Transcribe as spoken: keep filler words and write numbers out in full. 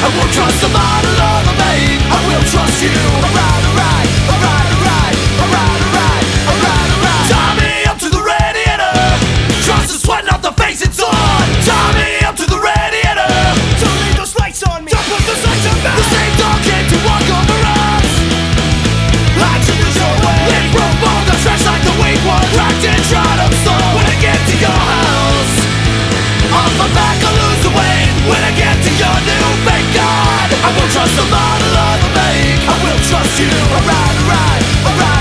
I won't trust the model of a make. I will trust you. Alright, alright, alright, alright, alright, alright, alright, alright. Tie me up to the radiator. Trust is sweating off the face it's on. Tie me up to the radiator. Don't leave those lights on me. Don't put those lights on me. The same dog came to walk over us. I choose your way. It broke all the trash like the weak one. Cracked and tried up slow. When I get to your house, off my back I lose the weight. When I get to your new fake god, I won't trust the model of a make. I will trust you. Alright, alright, alright.